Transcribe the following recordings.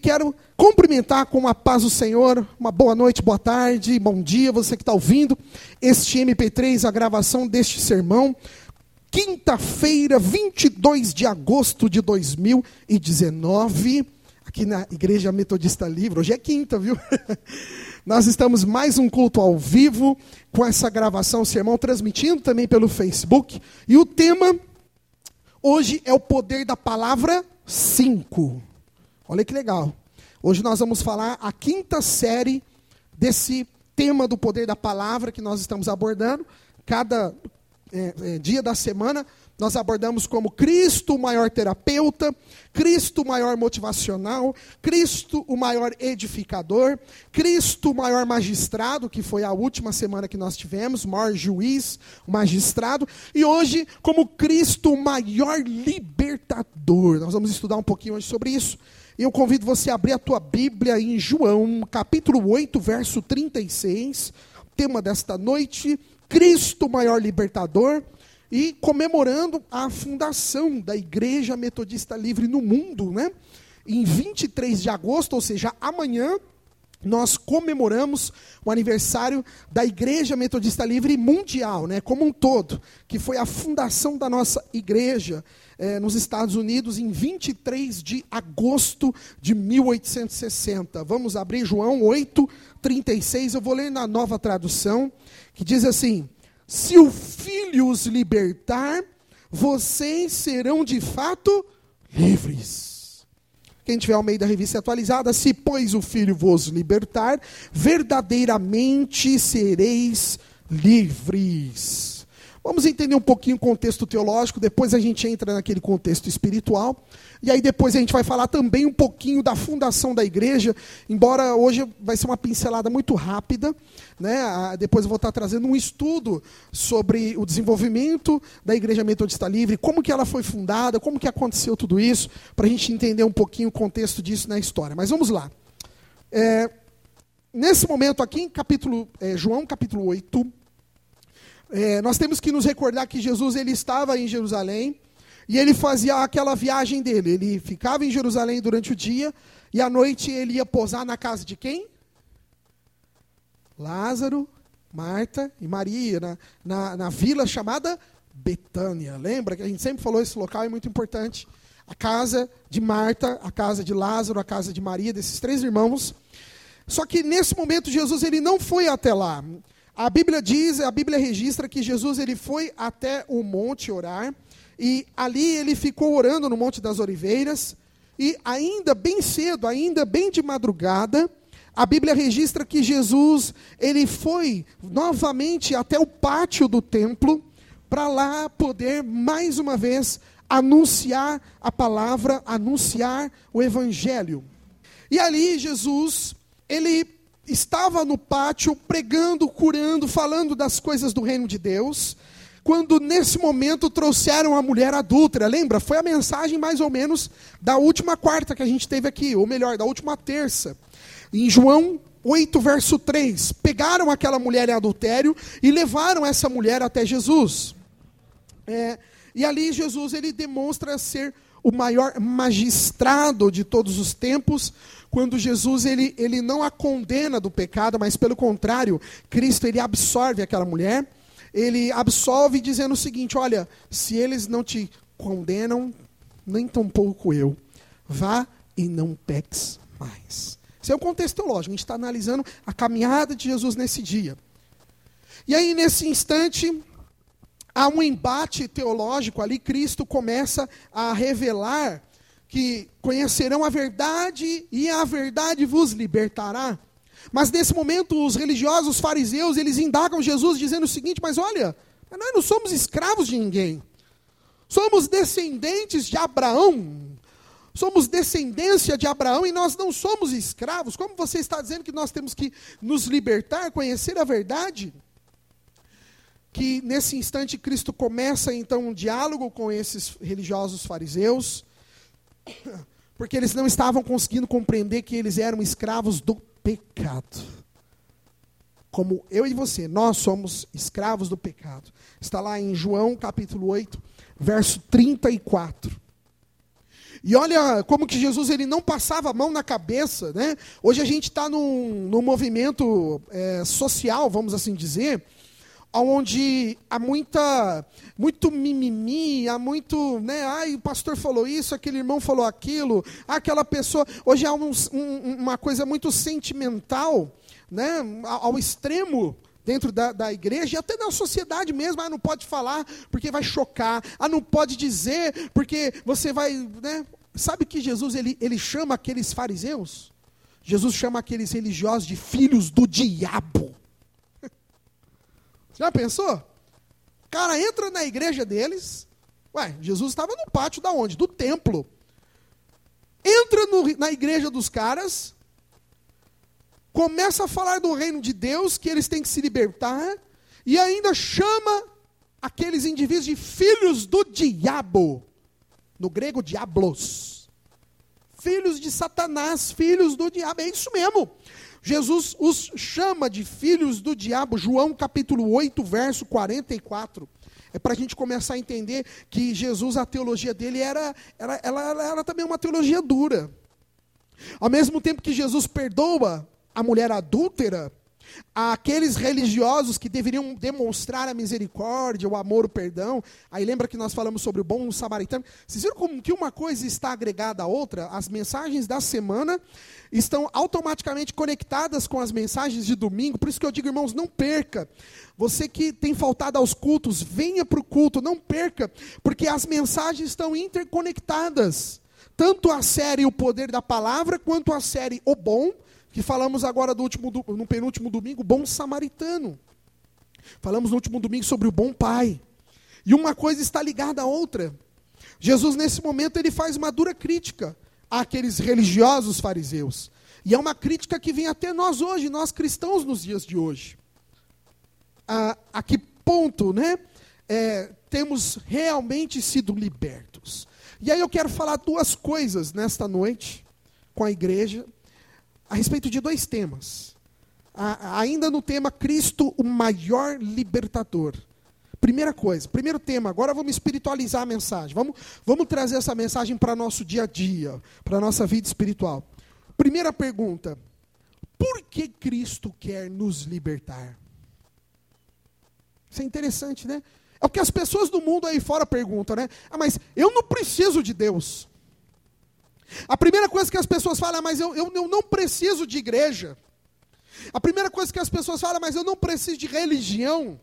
quero cumprimentar com a paz do Senhor, uma boa noite, boa tarde, bom dia, você que está ouvindo este MP3, a gravação deste sermão, quinta-feira, 22 de agosto de 2019, aqui na Igreja Metodista Livre. Hoje é quinta, viu? Nós estamos mais um culto ao vivo, com essa gravação, sermão, transmitindo também pelo Facebook, e o tema hoje é o poder da palavra 5. Olha que legal. Hoje nós vamos falar a quinta série desse tema do poder da palavra que nós estamos abordando. Cada dia da semana nós abordamos como Cristo o maior terapeuta, Cristo o maior motivacional, Cristo o maior edificador, Cristo o maior magistrado, que foi a última semana que nós tivemos, o maior juiz, o magistrado, e hoje como Cristo o maior libertador. Nós vamos estudar um pouquinho hoje sobre isso. Eu convido você a abrir a tua Bíblia em João, capítulo 8, verso 36, tema desta noite, Cristo o maior libertador, e comemorando a fundação da Igreja Metodista Livre no mundo, né? Em 23 de agosto, ou seja, amanhã, nós comemoramos o aniversário da Igreja Metodista Livre Mundial, né? Como um todo, que foi a fundação da nossa igreja nos Estados Unidos em 23 de agosto de 1860. Vamos abrir João 8, 36, eu vou ler na Nova Tradução, que diz assim: se o Filho os libertar, vocês serão de fato livres. Quem tiver Almeida Revista Atualizada, se pois o Filho vos libertar, verdadeiramente sereis livres. Vamos entender um pouquinho o contexto teológico, depois a gente entra naquele contexto espiritual, e aí depois a gente vai falar também um pouquinho da fundação da igreja, embora hoje vai ser uma pincelada muito rápida, né? Depois eu vou estar trazendo um estudo sobre o desenvolvimento da Igreja Metodista Livre, como que ela foi fundada, como que aconteceu tudo isso, para a gente entender um pouquinho o contexto disso na história. Mas vamos lá. Nesse momento aqui, em João capítulo 8, nós temos que nos recordar que Jesus ele estava em Jerusalém e ele fazia aquela viagem dele. Ele ficava em Jerusalém durante o dia e à noite ele ia posar na casa de quem? Lázaro, Marta e Maria, na vila chamada Betânia. Lembra que a gente sempre falou esse local é muito importante? A casa de Marta, a casa de Lázaro, a casa de Maria, desses três irmãos. Só que nesse momento Jesus ele não foi até lá. A Bíblia registra que Jesus ele foi até o monte orar, e ali ele ficou orando no Monte das Oliveiras, e ainda bem cedo, ainda bem de madrugada, a Bíblia registra que Jesus ele foi novamente até o pátio do templo, para lá poder mais uma vez anunciar a palavra, anunciar o evangelho. E ali Jesus, ele estava no pátio pregando, curando, falando das coisas do reino de Deus, quando nesse momento trouxeram a mulher adúltera. Lembra? Foi a mensagem mais ou menos da última quarta que a gente teve aqui, ou melhor, da última terça. Em João 8, verso 3, pegaram aquela mulher em adultério e levaram essa mulher até Jesus. E ali Jesus ele demonstra ser o maior magistrado de todos os tempos, quando Jesus ele não a condena do pecado, mas pelo contrário, Cristo ele absorve aquela mulher, ele absolve dizendo o seguinte: olha, se eles não te condenam, nem tampouco eu, vá e não peques mais. Esse é o contexto teológico, a gente está analisando a caminhada de Jesus nesse dia. E aí nesse instante, há um embate teológico ali, Cristo começa a revelar que conhecerão a verdade e a verdade vos libertará. Mas nesse momento os religiosos, os fariseus, eles indagam Jesus dizendo o seguinte: mas olha, nós não somos escravos de ninguém. Somos descendentes de Abraão. Somos descendência de Abraão e nós não somos escravos. Como você está dizendo que nós temos que nos libertar, conhecer a verdade? Que nesse instante Cristo começa então um diálogo com esses religiosos fariseus, porque eles não estavam conseguindo compreender que eles eram escravos do pecado. Como eu e você, nós somos escravos do pecado. Está lá em João capítulo 8, verso 34. E olha como que Jesus ele não passava a mão na cabeça, né? Hoje a gente está num movimento social, vamos assim dizer, onde há muito mimimi, há muito, né? Ai, o pastor falou isso, aquele irmão falou aquilo, aquela pessoa. Hoje há uma coisa muito sentimental, né? Ao extremo dentro da igreja e até na sociedade mesmo. Ah, não pode falar porque vai chocar. Ah, não pode dizer porque você vai, né? Sabe que Jesus ele chama aqueles fariseus? Jesus chama aqueles religiosos de filhos do diabo. Já pensou? O cara entra na igreja deles. Ué, Jesus estava no pátio da onde? Do templo. Entra na igreja dos caras, começa a falar do reino de Deus, que eles têm que se libertar, e ainda chama aqueles indivíduos de filhos do diabo. No grego, diablos. Filhos de Satanás, filhos do diabo. É isso mesmo. Jesus os chama de filhos do diabo. João capítulo 8, verso 44. É para a gente começar a entender que Jesus, a teologia dele era também uma teologia dura. Ao mesmo tempo que Jesus perdoa a mulher adúltera, aqueles religiosos que deveriam demonstrar a misericórdia, o amor, o perdão. Aí lembra que nós falamos sobre o bom samaritano? Vocês viram como que uma coisa está agregada à outra? As mensagens da semana estão automaticamente conectadas com as mensagens de domingo. Por isso que eu digo, irmãos, não perca. Você que tem faltado aos cultos, venha para o culto, não perca, porque as mensagens estão interconectadas. Tanto a série O Poder da Palavra, quanto a série O Bom, que falamos agora no penúltimo domingo, o bom samaritano. Falamos no último domingo sobre o bom pai. E uma coisa está ligada à outra. Jesus, nesse momento, ele faz uma dura crítica àqueles religiosos fariseus. E é uma crítica que vem até nós hoje, nós cristãos nos dias de hoje. A que ponto, né, temos realmente sido libertos? E aí eu quero falar duas coisas nesta noite com a igreja, a respeito de dois temas. Ainda no tema Cristo, o maior libertador. Primeiro tema, agora vamos espiritualizar a mensagem. Vamos trazer essa mensagem para nosso dia a dia, para a nossa vida espiritual. Primeira pergunta, por que Cristo quer nos libertar? Isso é interessante, né? É o que as pessoas do mundo aí fora perguntam, né? Ah, mas eu não preciso de Deus. A primeira coisa que as pessoas falam, mas eu não preciso de igreja. A primeira coisa que as pessoas falam, mas eu não preciso de religião.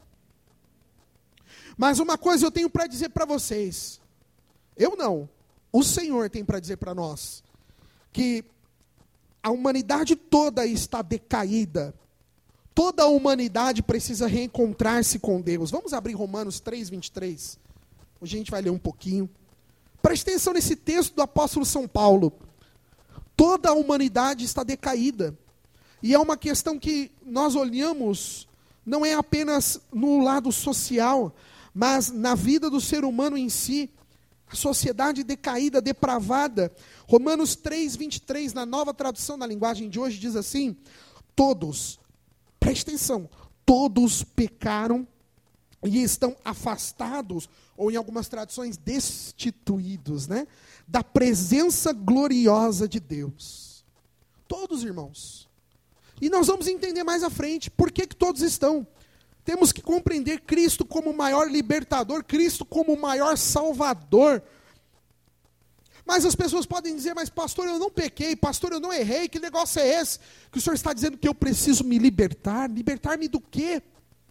Mas uma coisa eu tenho para dizer para vocês. Eu não. O Senhor tem para dizer para nós. Que a humanidade toda está decaída. Toda a humanidade precisa reencontrar-se com Deus. Vamos abrir Romanos 3, 23. Hoje a gente vai ler um pouquinho. Preste atenção nesse texto do apóstolo São Paulo. Toda a humanidade está decaída. E é uma questão que nós olhamos, não é apenas no lado social, mas na vida do ser humano em si. A sociedade decaída, depravada. Romanos 3, 23, na nova tradução da linguagem de hoje, diz assim: todos, preste atenção, todos pecaram e estão afastados, ou em algumas traduções, destituídos, né, da presença gloriosa de Deus. Todos, irmãos. E nós vamos entender mais à frente por que todos estão. Temos que compreender Cristo como o maior libertador, Cristo como o maior salvador. Mas as pessoas podem dizer, mas pastor, eu não pequei, pastor, eu não errei, que negócio é esse? Que o senhor está dizendo que eu preciso me libertar? Libertar-me do quê?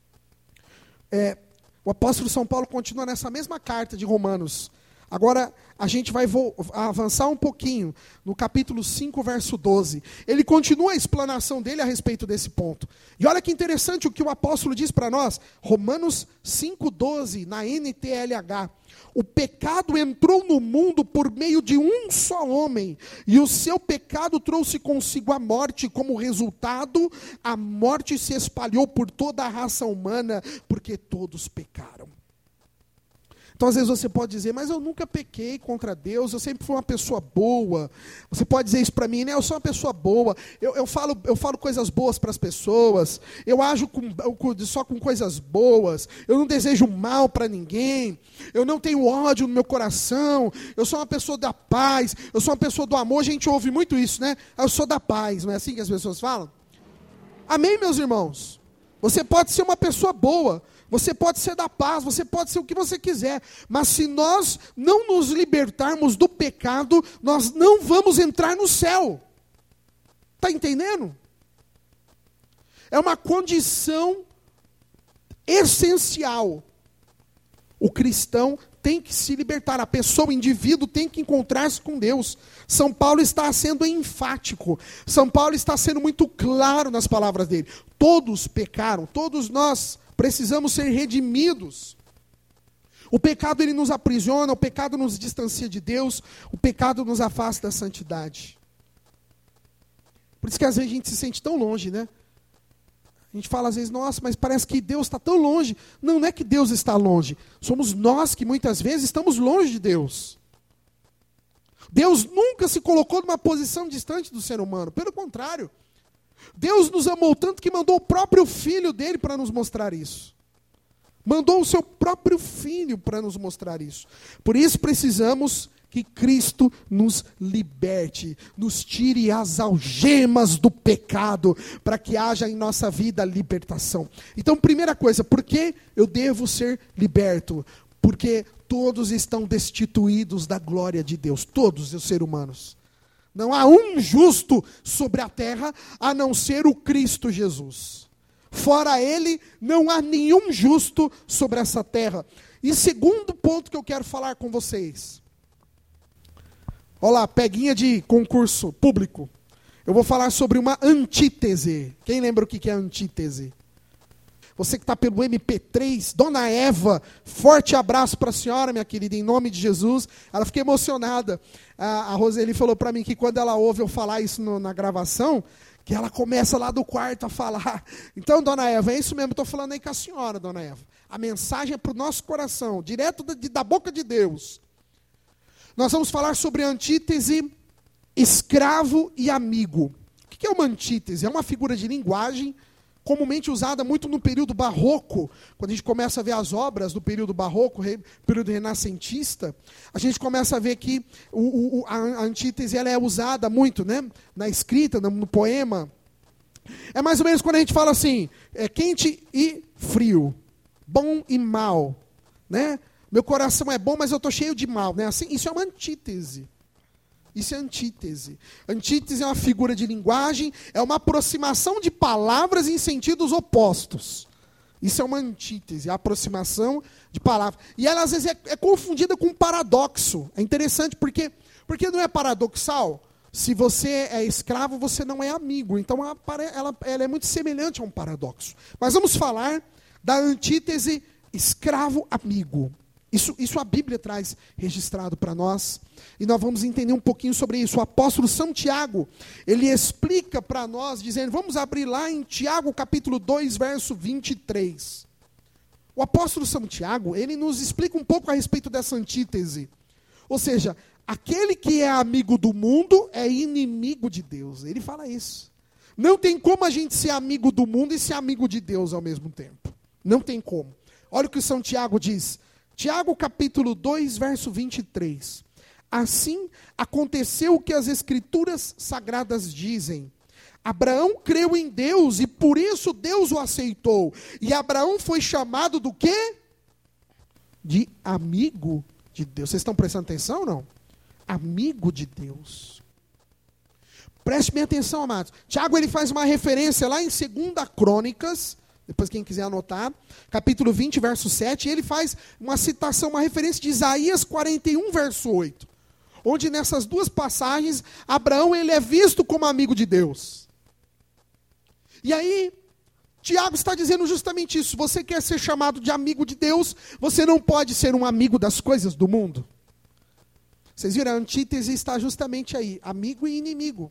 O apóstolo São Paulo continua nessa mesma carta de Romanos. Agora a gente vai avançar um pouquinho no capítulo 5, verso 12. Ele continua a explanação dele a respeito desse ponto. E olha que interessante o que o apóstolo diz para nós. Romanos 5, 12, na NTLH. O pecado entrou no mundo por meio de um só homem, e o seu pecado trouxe consigo a morte. Como resultado, a morte se espalhou por toda a raça humana, porque todos pecaram. Então, às vezes você pode dizer, mas eu nunca pequei contra Deus, eu sempre fui uma pessoa boa. Você pode dizer isso para mim, né? Eu sou uma pessoa boa, eu falo coisas boas para as pessoas, eu ajo só com coisas boas, eu não desejo mal para ninguém, eu não tenho ódio no meu coração, eu sou uma pessoa da paz, eu sou uma pessoa do amor. A gente ouve muito isso, né? Eu sou da paz, não é assim que as pessoas falam? Amém, meus irmãos? Você pode ser uma pessoa boa, você pode ser da paz, você pode ser o que você quiser, mas se nós não nos libertarmos do pecado, nós não vamos entrar no céu. Está entendendo? É uma condição essencial. O cristão tem que se libertar, a pessoa, o indivíduo tem que encontrar-se com Deus. São Paulo está sendo enfático, São Paulo está sendo muito claro nas palavras dele. Todos pecaram, todos nós precisamos ser redimidos. O pecado ele nos aprisiona, o pecado nos distancia de Deus, o pecado nos afasta da santidade. Por isso que às vezes a gente se sente tão longe, né? A gente fala às vezes, nossa, mas parece que Deus está tão longe. Não, não é que Deus está longe. Somos nós que muitas vezes estamos longe de Deus. Deus nunca se colocou numa posição distante do ser humano. Pelo contrário. Deus nos amou tanto que mandou o próprio Filho dele para nos mostrar isso. Mandou o seu próprio Filho para nos mostrar isso. Por isso precisamos que Cristo nos liberte, nos tire as algemas do pecado, para que haja em nossa vida libertação. Então, primeira coisa, por que eu devo ser liberto? Porque todos estão destituídos da glória de Deus, todos os seres humanos. Não há um justo sobre a terra, a não ser o Cristo Jesus. Fora Ele, não há nenhum justo sobre essa terra. E segundo ponto que eu quero falar com vocês. Olha lá, peguinha de concurso público. Eu vou falar sobre uma antítese. Quem lembra o que é antítese? Você que está pelo MP3, Dona Eva, forte abraço para a senhora, minha querida, em nome de Jesus. Ela fica emocionada. A Roseli falou para mim que quando ela ouve eu falar isso na gravação, que ela começa lá do quarto a falar. Então, Dona Eva, é isso mesmo, estou falando aí com a senhora, Dona Eva. A mensagem é para o nosso coração, direto da boca de Deus. Nós vamos falar sobre a antítese escravo e amigo. O que é uma antítese? É uma figura de linguagem comumente usada muito no período barroco. Quando a gente começa a ver as obras do período barroco, período renascentista, a gente começa a ver que a antítese ela é usada muito, né? Na escrita, no poema. É mais ou menos quando a gente fala assim, quente e frio, bom e mal, né? Meu coração é bom, mas eu estou cheio de mal, né? Assim, isso é uma antítese. Isso é antítese. Antítese é uma figura de linguagem, é uma aproximação de palavras em sentidos opostos. Isso é uma antítese, a aproximação de palavras. E ela às vezes é confundida com um paradoxo. É interessante porque não é paradoxal? Se você é escravo, você não é amigo. Então ela é muito semelhante a um paradoxo. Mas vamos falar da antítese escravo-amigo. Isso a Bíblia traz registrado para nós. E nós vamos entender um pouquinho sobre isso. O apóstolo São Tiago, ele explica para nós, dizendo, vamos abrir lá em Tiago capítulo 2, verso 23. O apóstolo São Tiago, ele nos explica um pouco a respeito dessa antítese. Ou seja, aquele que é amigo do mundo é inimigo de Deus. Ele fala isso. Não tem como a gente ser amigo do mundo e ser amigo de Deus ao mesmo tempo. Não tem como. Olha o que o São Tiago diz. Tiago capítulo 2, verso 23. Assim aconteceu o que as escrituras sagradas dizem. Abraão creu em Deus e por isso Deus o aceitou. E Abraão foi chamado do quê? De amigo de Deus. Vocês estão prestando atenção ou não? Amigo de Deus. Preste bem atenção, amados. Tiago ele faz uma referência lá em 2 Crônicas, depois quem quiser anotar, capítulo 20, verso 7, ele faz uma citação, uma referência de Isaías 41, verso 8. Onde nessas duas passagens, Abraão ele é visto como amigo de Deus. E aí, Tiago está dizendo justamente isso. Você quer ser chamado de amigo de Deus, você não pode ser um amigo das coisas do mundo. Vocês viram, a antítese está justamente aí, amigo e inimigo.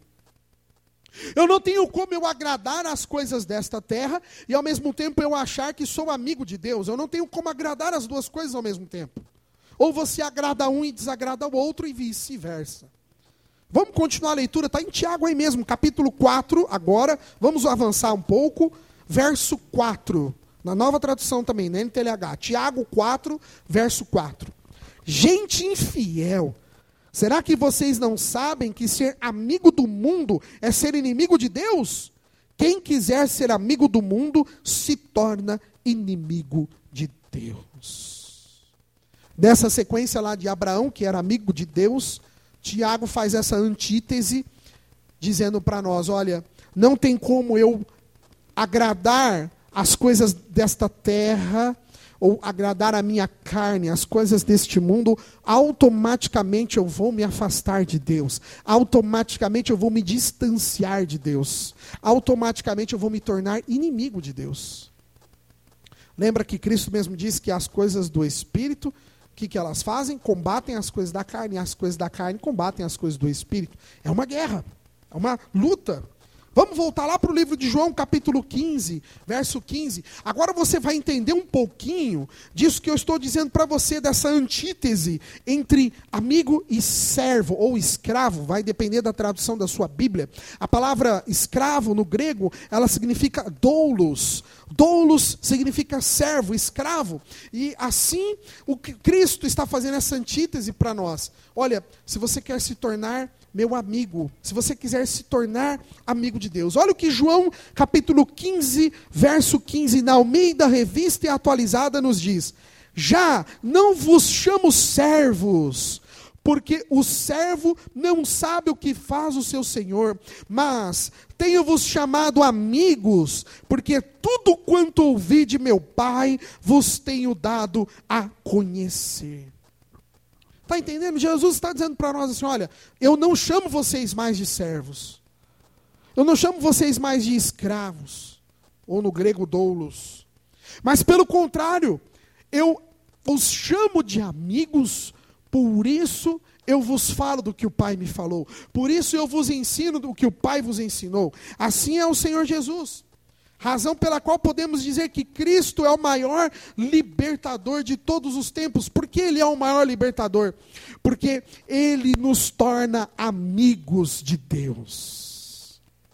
Eu não tenho como eu agradar as coisas desta terra e ao mesmo tempo eu achar que sou amigo de Deus. Eu não tenho como agradar as duas coisas ao mesmo tempo. ou você agrada um e desagrada o outro, e vice-versa. Vamos continuar a leitura, está em Tiago aí mesmo, capítulo 4, agora, vamos avançar um pouco, verso 4, na nova tradução também, na NTLH, Tiago 4, verso 4. Gente infiel, será que vocês não sabem que ser amigo do mundo é ser inimigo de Deus? Quem quiser ser amigo do mundo se torna inimigo de Deus. Dessa sequência lá de Abraão, que era amigo de Deus, Tiago faz essa antítese, dizendo para nós, olha, não tem como eu agradar as coisas desta terra, ou agradar a minha carne, as coisas deste mundo, automaticamente eu vou me afastar de Deus, automaticamente eu vou me distanciar de Deus, automaticamente eu vou me tornar inimigo de Deus. Lembra que Cristo mesmo disse que as coisas do Espírito, o que elas fazem? Combatem as coisas da carne, e as coisas da carne combatem as coisas do Espírito. É uma guerra, é uma luta. Vamos voltar lá para o livro de João, capítulo 15, verso 15. Agora você vai entender um pouquinho disso que eu estou dizendo para você, dessa antítese entre amigo e servo, ou escravo, vai depender da tradução da sua Bíblia. A palavra escravo, no grego, ela significa doulos. Doulos significa servo, escravo. E assim, o que Cristo está fazendo essa antítese para nós. Olha, se você quer se tornar meu amigo, se você quiser se tornar amigo de Deus. Olha o que João, capítulo 15, verso 15, na Almeida Revista e Atualizada nos diz. Já não vos chamo servos, porque o servo não sabe o que faz o seu senhor, mas tenho-vos chamado amigos, porque tudo quanto ouvi de meu Pai, vos tenho dado a conhecer. Está entendendo? Jesus está dizendo para nós assim, olha, eu não chamo vocês mais de servos. Eu não chamo vocês mais de escravos. Ou no grego doulos. Mas pelo contrário, eu os chamo de amigos, por isso eu vos falo do que o Pai me falou. Por isso eu vos ensino do que o Pai vos ensinou. Assim é o Senhor Jesus. Razão pela qual podemos dizer que Cristo é o maior libertador de todos os tempos. Por que Ele é o maior libertador? Porque Ele nos torna amigos de Deus.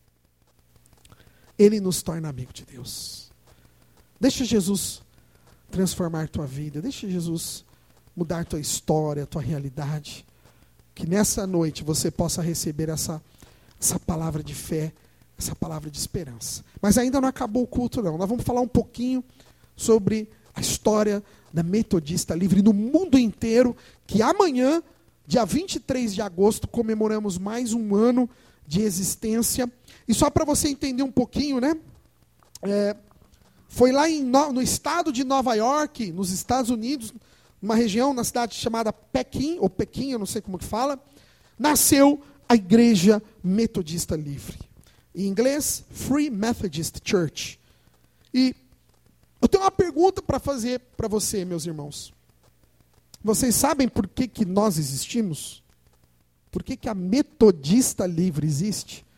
Ele nos torna amigo de Deus. Deixa Jesus transformar tua vida. Deixa Jesus mudar tua história, tua realidade. Que nessa noite você possa receber essa palavra de fé, essa palavra de esperança. Mas ainda não acabou o culto, não. Nós vamos falar um pouquinho sobre a história da Metodista Livre no mundo inteiro, que amanhã, dia 23 de agosto, comemoramos mais um ano de existência. E só para você entender um pouquinho, né? Foi lá no estado de Nova York, nos Estados Unidos, uma região, na cidade chamada Pequim, ou Pequim, eu não sei como que fala, nasceu a Igreja Metodista Livre. Em inglês, Free Methodist Church. E eu tenho uma pergunta para fazer para você, meus irmãos. Vocês sabem por que nós existimos? Por que a Metodista Livre existe?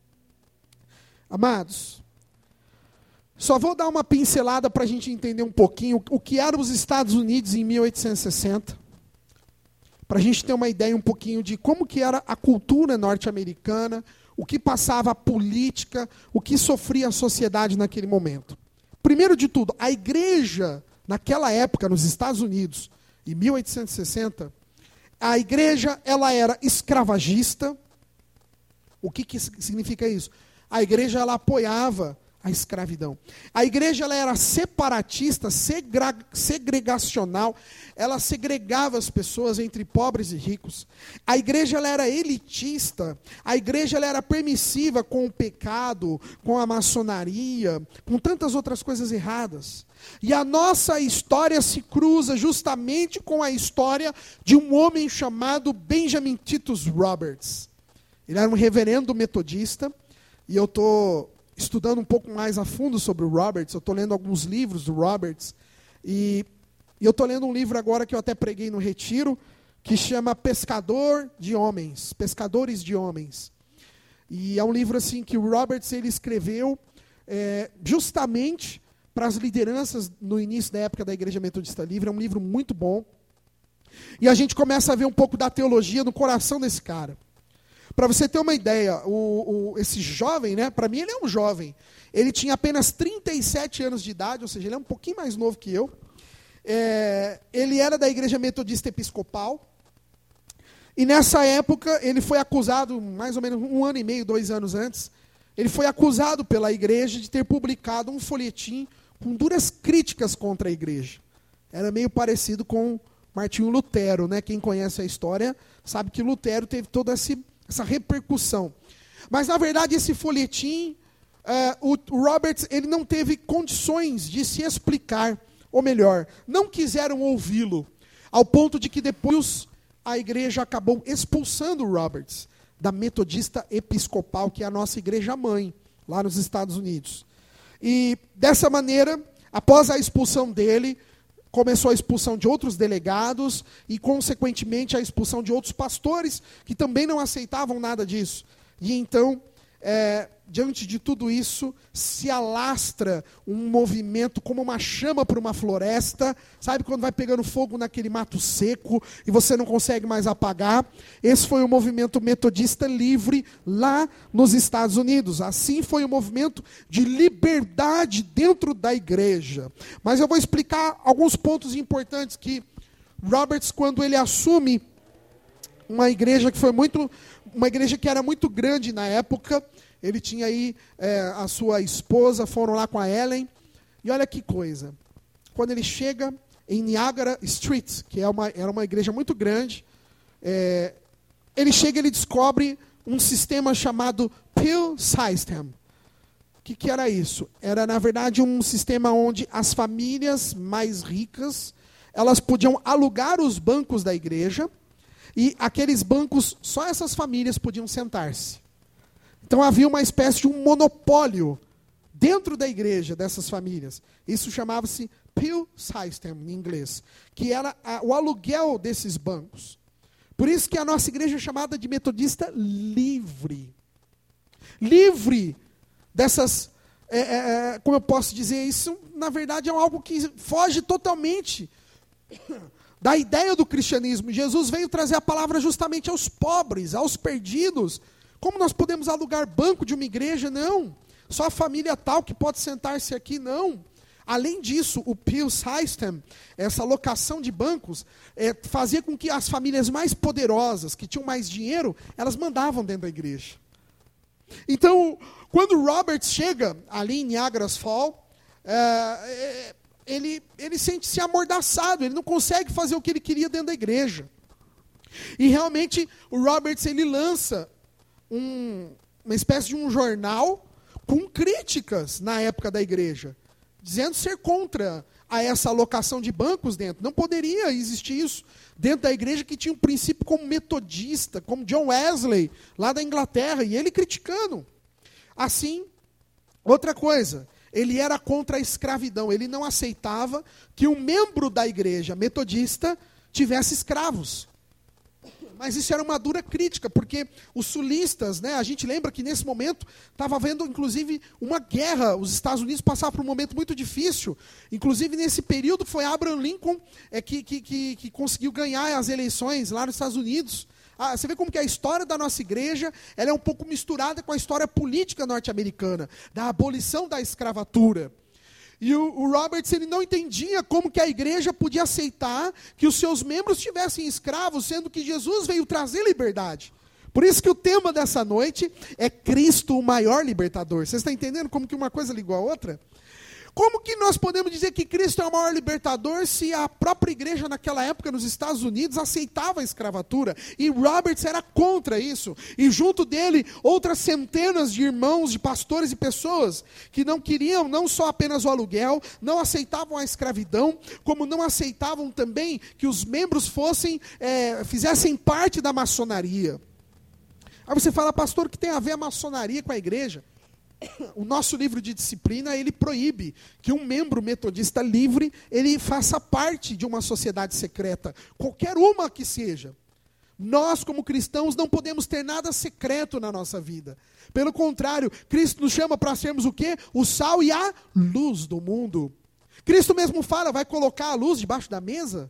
Amados, só vou dar uma pincelada para a gente entender um pouquinho o que eram os Estados Unidos em 1860. Para a gente ter uma ideia um pouquinho de como que era a cultura norte-americana, o que passava a política, o que sofria a sociedade naquele momento. Primeiro de tudo, a igreja, naquela época, nos Estados Unidos, em 1860, a igreja ela era escravagista. O que significa isso? A igreja ela apoiava a escravidão. A igreja ela era separatista, segregacional, ela segregava as pessoas entre pobres e ricos. A igreja ela era elitista, a igreja ela era permissiva com o pecado, com a maçonaria, com tantas outras coisas erradas. E a nossa história se cruza justamente com a história de um homem chamado Benjamin Titus Roberts. Ele era um reverendo metodista, e eu estou estudando um pouco mais a fundo sobre o Roberts, eu estou lendo alguns livros do Roberts, e eu estou lendo um livro agora que eu até preguei no retiro, que chama Pescadores de Homens. E é um livro assim que o Roberts ele escreveu justamente para as lideranças no início da época da Igreja Metodista Livre. É um livro muito bom. E a gente começa a ver um pouco da teologia no coração desse cara. Para você ter uma ideia, esse jovem, né, para mim ele é um jovem. Ele tinha apenas 37 anos de idade, ou seja, ele é um pouquinho mais novo que eu. Ele era da Igreja Metodista Episcopal. E nessa época ele foi acusado, mais ou menos 1 ano e meio, 2 anos antes, ele foi acusado pela igreja de ter publicado um folhetim com duras críticas contra a igreja. Era meio parecido com Martinho Lutero, né? Quem conhece a história sabe que Lutero teve toda essa repercussão. Mas, na verdade, esse folhetim, o Roberts, ele não teve condições de se explicar, ou melhor, não quiseram ouvi-lo, ao ponto de que depois a igreja acabou expulsando o Roberts da Metodista Episcopal, que é a nossa igreja-mãe, lá nos Estados Unidos. E, dessa maneira, após a expulsão dele, começou a expulsão de outros delegados e, consequentemente, a expulsão de outros pastores que também não aceitavam nada disso. E então, diante de tudo isso, se alastra um movimento como uma chama para uma floresta. Sabe quando vai pegando fogo naquele mato seco e você não consegue mais apagar? Esse foi o movimento metodista livre lá nos Estados Unidos. Assim foi o movimento de liberdade dentro da igreja. Mas eu vou explicar alguns pontos importantes que Roberts, quando ele assume uma igreja que era muito grande na época. Ele tinha aí a sua esposa, foram lá com a Ellen. E olha que coisa. Quando ele chega em Niagara Street, que era uma igreja muito grande, ele chega e ele descobre um sistema chamado Pew System. O que era isso? Era, na verdade, um sistema onde as famílias mais ricas, elas podiam alugar os bancos da igreja, e aqueles bancos, só essas famílias podiam sentar-se. Então havia uma espécie de um monopólio dentro da igreja dessas famílias. Isso chamava-se Pew System, em inglês, que era o aluguel desses bancos. Por isso que a nossa igreja é chamada de metodista livre. Livre dessas, como eu posso dizer, isso na verdade é algo que foge totalmente da ideia do cristianismo. Jesus veio trazer a palavra justamente aos pobres, aos perdidos. Como nós podemos alugar banco de uma igreja? Não. Só a família tal que pode sentar-se aqui? Não. Além disso, o Pew System, essa locação de bancos, fazia com que as famílias mais poderosas, que tinham mais dinheiro, elas mandavam dentro da igreja. Então, quando Roberts chega ali em Niagara Falls, ele sente-se amordaçado, ele não consegue fazer o que ele queria dentro da igreja. E realmente, o Roberts, ele lança uma espécie de um jornal com críticas na época da igreja, dizendo ser contra a essa alocação de bancos dentro. Não poderia existir isso dentro da igreja que tinha um princípio como metodista, como John Wesley, lá da Inglaterra, e ele criticando. Assim, outra coisa, ele era contra a escravidão, ele não aceitava que um membro da igreja metodista tivesse escravos. Mas isso era uma dura crítica, porque os sulistas, né, a gente lembra que nesse momento estava havendo, inclusive, uma guerra. Os Estados Unidos passavam por um momento muito difícil. Inclusive, nesse período, foi Abraham Lincoln que conseguiu ganhar as eleições lá nos Estados Unidos. Você vê como que a história da nossa igreja ela é um pouco misturada com a história política norte-americana, da abolição da escravatura. E o Roberts, ele não entendia como que a igreja podia aceitar que os seus membros tivessem escravos, sendo que Jesus veio trazer liberdade. Por isso que o tema dessa noite é Cristo, o maior libertador. Vocês estão entendendo como que uma coisa ligou à outra? Como que nós podemos dizer que Cristo é o maior libertador se a própria igreja naquela época nos Estados Unidos aceitava a escravatura? E Roberts era contra isso. E junto dele, outras centenas de irmãos, de pastores e pessoas que não queriam não só apenas o aluguel, não aceitavam a escravidão, como não aceitavam também que os membros fizessem parte da maçonaria. Aí você fala, pastor, o que tem a ver a maçonaria com a igreja? O nosso livro de disciplina, ele proíbe que um membro metodista livre, ele faça parte de uma sociedade secreta, qualquer uma que seja. Nós, como cristãos, não podemos ter nada secreto na nossa vida. Pelo contrário, Cristo nos chama para sermos o quê? O sal e a luz do mundo. Cristo mesmo fala, vai colocar a luz debaixo da mesa?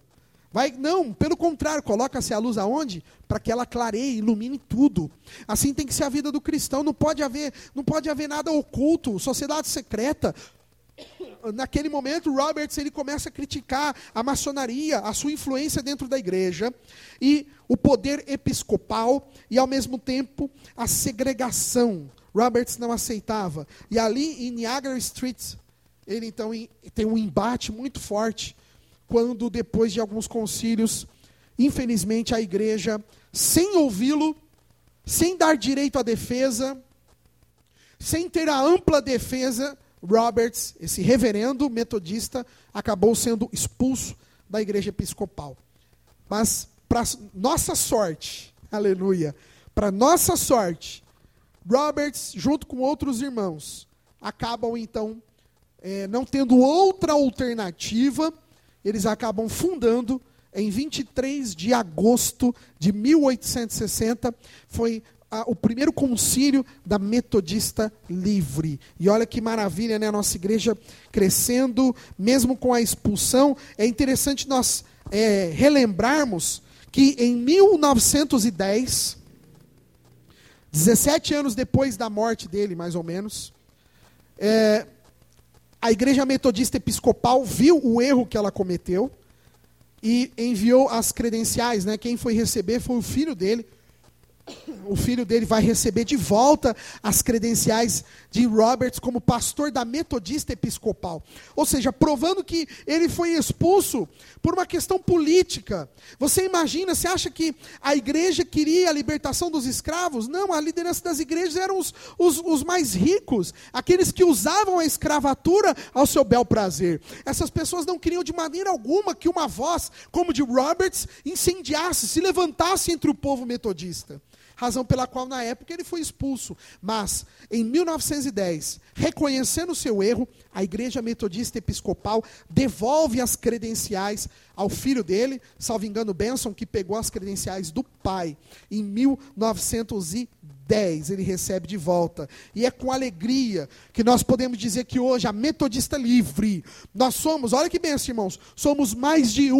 Não, pelo contrário, coloca-se a luz aonde? Para que ela clareie, ilumine tudo. Assim tem que ser a vida do cristão, não pode haver nada oculto, sociedade secreta. Naquele momento, Roberts ele começa a criticar a maçonaria, a sua influência dentro da igreja, e o poder episcopal, e ao mesmo tempo a segregação. Roberts não aceitava. E ali em Niagara Street, ele então tem um embate muito forte, quando depois de alguns concílios, infelizmente a igreja, sem ouvi-lo, sem dar direito à defesa, sem ter a ampla defesa, Roberts, esse reverendo metodista, acabou sendo expulso da igreja episcopal. Mas, para nossa sorte, aleluia, para nossa sorte, Roberts, junto com outros irmãos, acabam então, não tendo outra alternativa, eles acabam fundando, em 23 de agosto de 1860, foi o primeiro concílio da Metodista Livre. E olha que maravilha, né? A nossa igreja crescendo, mesmo com a expulsão. É interessante nós relembrarmos que em 1910, 17 anos depois da morte dele, mais ou menos, a igreja metodista episcopal viu o erro que ela cometeu e enviou as credenciais, né? Quem foi receber foi o filho dele. O filho dele vai receber de volta as credenciais de Roberts como pastor da Metodista Episcopal. Ou seja, provando que ele foi expulso por uma questão política. Você imagina, você acha que a igreja queria a libertação dos escravos? Não, a liderança das igrejas eram os mais ricos, aqueles que usavam a escravatura ao seu bel prazer. Essas pessoas não queriam de maneira alguma que uma voz como de Roberts incendiasse, se levantasse entre o povo metodista. Razão pela qual, na época, ele foi expulso. Mas, em 1910, reconhecendo o seu erro, a Igreja Metodista Episcopal devolve as credenciais ao filho dele, salvo engano, Benson, que pegou as credenciais do pai. Em 1910, ele recebe de volta. E é com alegria que nós podemos dizer que hoje, a Metodista Livre, nós somos, olha que benção, irmãos, somos mais de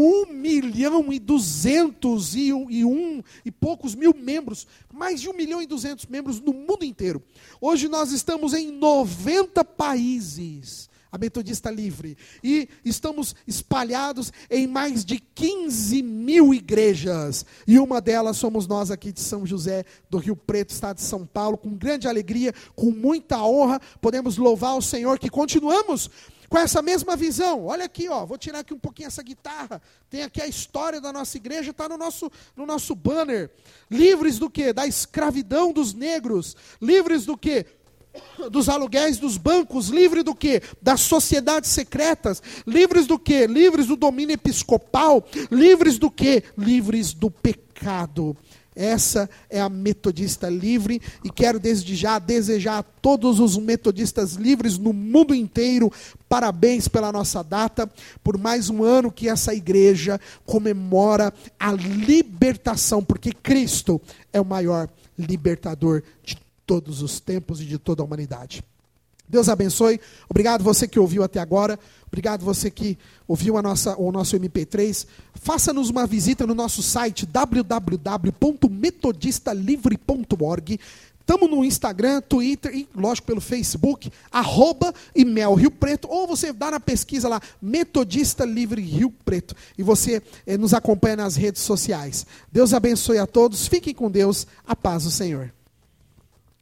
1.201.000 e poucos mil membros, mais de 1.200.000 membros no mundo inteiro. Hoje nós estamos em 90 países, a Metodista Livre, e estamos espalhados em mais de 15.000 igrejas, e uma delas somos nós aqui de São José do Rio Preto, estado de São Paulo. Com grande alegria, com muita honra, podemos louvar o Senhor, que continuamos com essa mesma visão. Olha aqui, vou tirar aqui um pouquinho essa guitarra, tem aqui a história da nossa igreja, está no nosso banner. Livres do quê? Da escravidão dos negros. Livres do quê? Dos aluguéis dos bancos. Livre do quê? Das sociedades secretas. Livres do quê? Livres do domínio episcopal. Livres do quê? Livres do pecado. Essa é a Metodista Livre, e quero desde já desejar a todos os metodistas livres no mundo inteiro parabéns pela nossa data, por mais um ano que essa igreja comemora a libertação, porque Cristo é o maior libertador de todos os tempos e de toda a humanidade. Deus abençoe. Obrigado você que ouviu até agora. Obrigado você que ouviu o nosso MP3. Faça-nos uma visita no nosso site www.metodistalivre.org. Estamos no Instagram, Twitter e, lógico, pelo Facebook, @IMEL Rio Preto, ou você dá na pesquisa lá, Metodista Livre Rio Preto, e você nos acompanha nas redes sociais. Deus abençoe a todos. Fiquem com Deus. A paz do Senhor.